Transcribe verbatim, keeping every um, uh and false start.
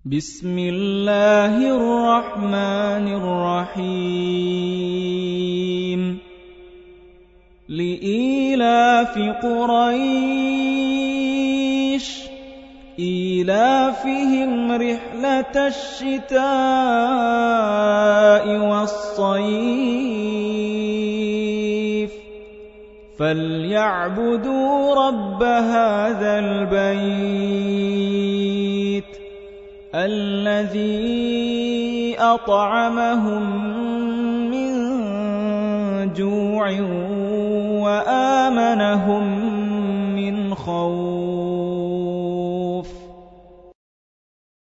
بسم الله الرحمن الرحيم لإيلاف قريش إيلافهم رحلة الشتاء والصيف فليعبدوا رب هذا البيت الذي أطعمهم من جوع وآمنهم من خوف.